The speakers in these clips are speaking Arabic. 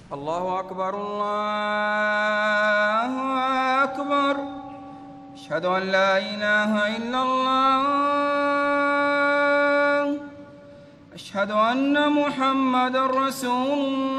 الله أكبر الله أكبر. أشهد أن لا إله إلا الله. أشهد أن محمدًا رسول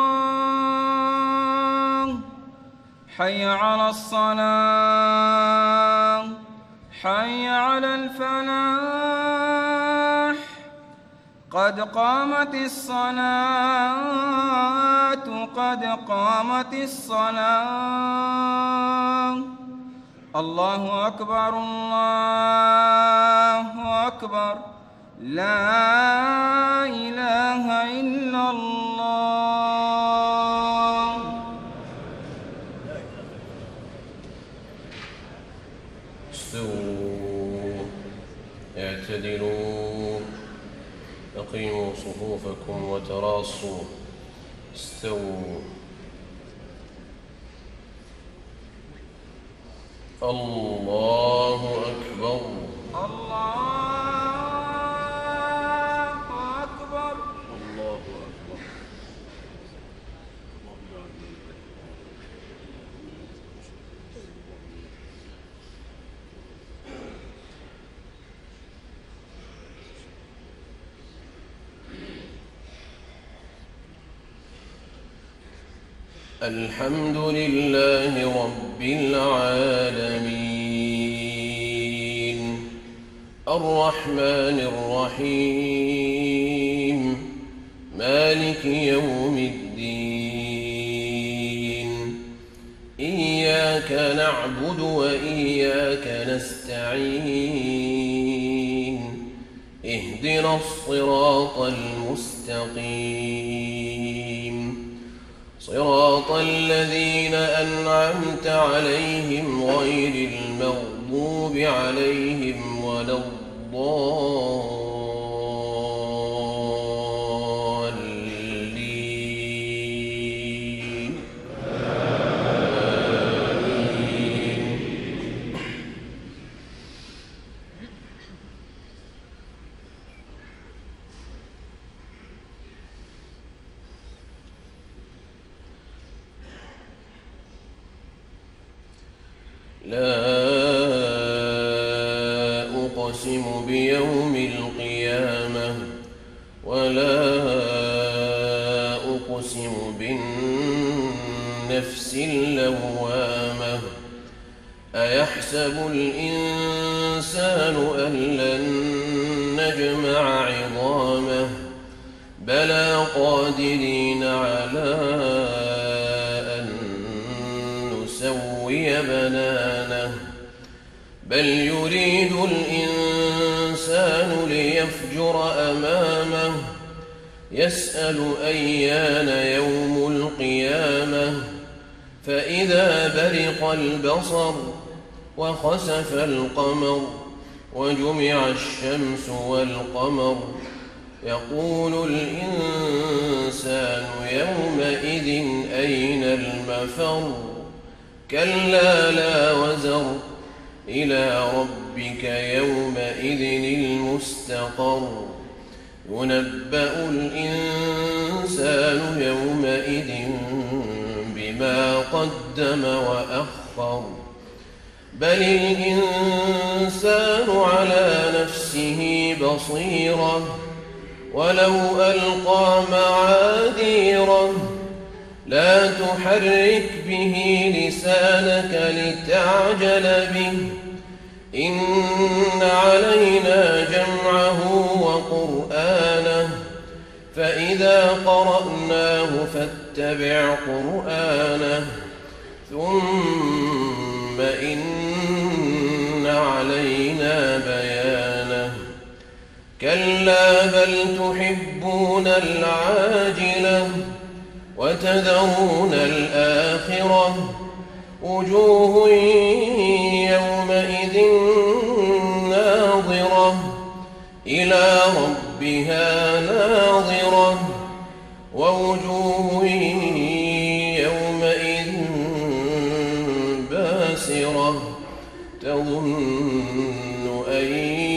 الله. حي على الصلاة، حي على الفلاح، قد قامت الصلاة، قد قامت الصلاة. الله أكبر الله أكبر. لا إله إلا الله. استووا اعتدلوا أقيموا صفوفكم وتراصوا. استووا. الله أكبر. الله أكبر. الله أكبر. الحمد لله رب العالمين الرحمن الرحيم مالك يوم الدين. إياك نعبد وإياك نستعين. اهدنا الصراط المستقيم، صراط الذين أنعمت عليهم غير المغضوب عليهم ولا الضالين. لا أقسم بيوم القيامة ولا أقسم بالنفس اللوامة. أيحسب الإنسان أن لن نجمع عظامه؟ بلى قادرين على أن نسوي بنانه. بل يريد الإنسان ليفجر أمامه. يسأل أيان يوم القيامة. فإذا برق البصر وخسف القمر وجمع الشمس والقمر يقول الإنسان يومئذ أين المفر؟ كلا لا وزر إلى ربك يومئذ المستقر. ينبأ الإنسان يومئذ بما قدم وأخر. بل الإنسان على نفسه بصيرة ولو ألقى معاذيره. لا تحرك به لسانك لتعجل به. إن علينا جمعه وقرآنه. فإذا قرأناه فاتبع قرآنه. ثم إن علينا بيانه. كلا بل تحبون العاجلة وتذرون الآخرة. وجوه يومئذ ناظرة إلى ربها ناظرة. ووجوه يومئذ باسرة تظن أن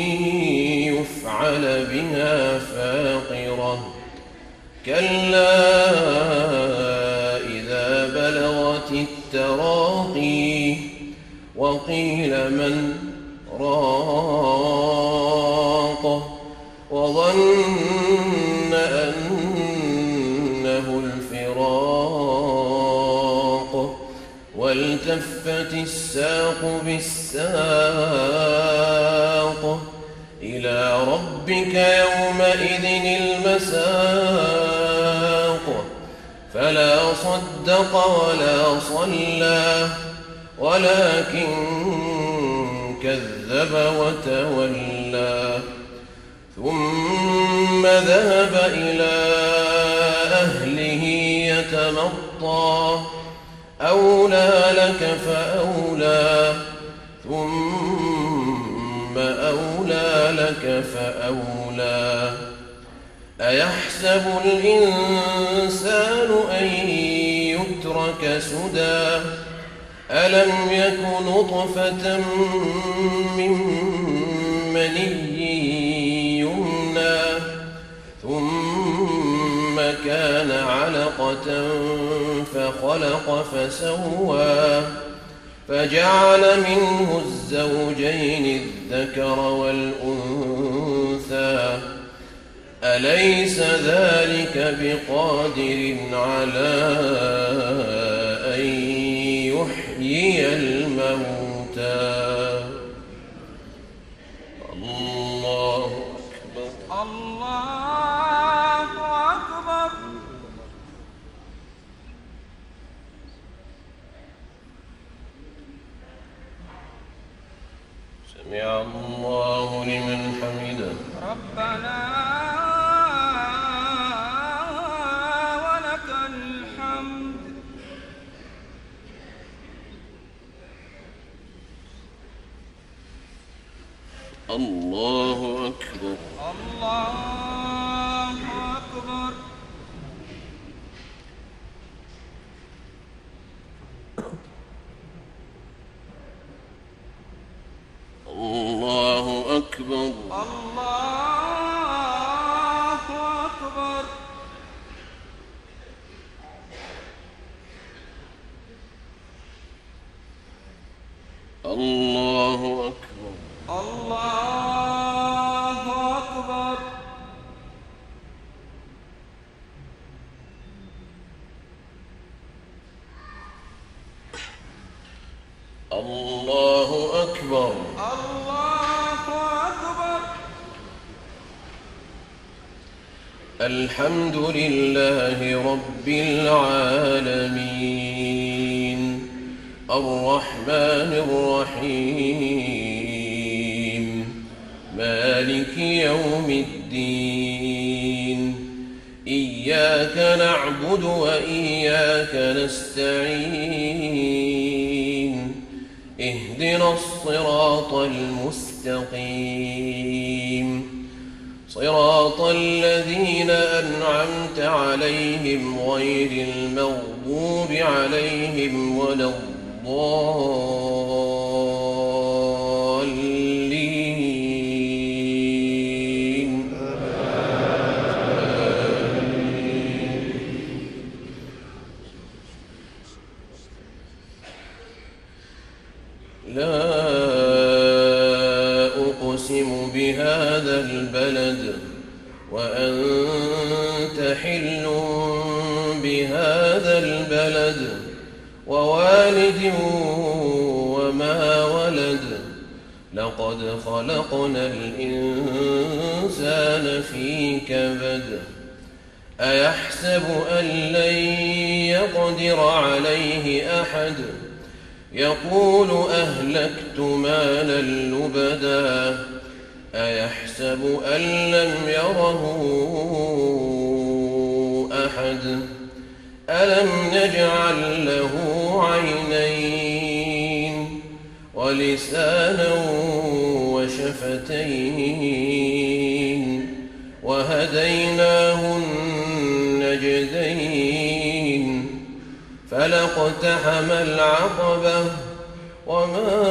يفعل بها فاقرة. كلا بلغت التراقي وقيل من راق وظن أنه الفراق والتفت الساق بالساق إلى ربك يومئذ المساق فلا صدق ولا صلى ولكن كذب وتولى ثم ذهب إلى أهله يتمطى أولى لك فأولى ثم أولى لك فأولى أيحسب الإنسان أن يترك سدى ألم يك نطفة من مني يمنى ثم كان علقة فخلق فسوى فجعل منه الزوجين الذكر والأنثى أليس ذلك بقادر على أن يحيي الموتى الله أكبر الله أكبر سمع الله لمن حمده ربنا ولك الحمد الله أكبر الله أكبر الله أكبر الله أكبر الله أكبر الله أكبر الله أكبر الله أكبر الحمد لله رب العالمين الرحمن الرحيم مالك يوم الدين إياك نعبد وإياك نستعين اهدنا الصراط المستقيم صراط الذين أنعمت عليهم غير المغضوب عليهم ولا الضالين لا أقسم بهذا البلد وأنت حل بهذا البلد ووالد وما ولد لقد خلقنا الإنسان في كبد أيحسب أن لن يقدر عليه أحد يقول أهلكت مالا لبدا أيحسب أن لم يره أحد ألم نجعل له عينين ولسانا وشفتين وهديناه النجدين فلاقتحم العقبة وما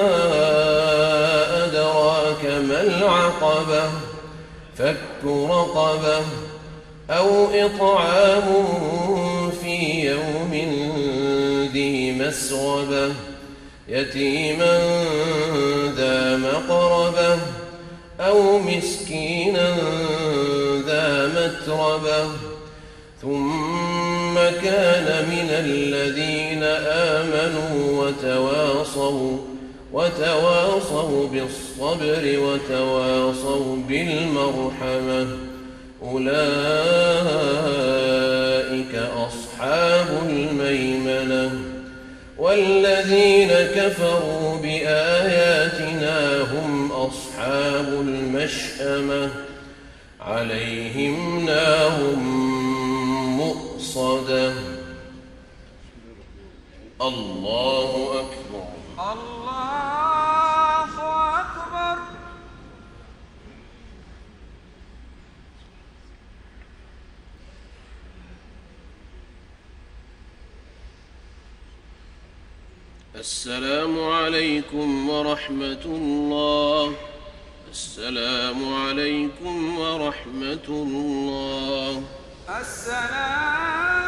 أدراك ما العقبة فك رقبة أو إطعام في يوم ذي مسغبة يتيما ذا مقربة أو مسكينا ذا متربة ثم كان من الذين آمنوا وتواصوا بالصبر وتواصوا بالمرحمة أولئك أصحاب الميمنة والذين كفروا بآياتنا هم أصحاب المشأمة عليهم نار مؤصدة. الله أكبر. الله أكبر. السلام عليكم ورحمة الله. السلام عليكم ورحمة الله. السلام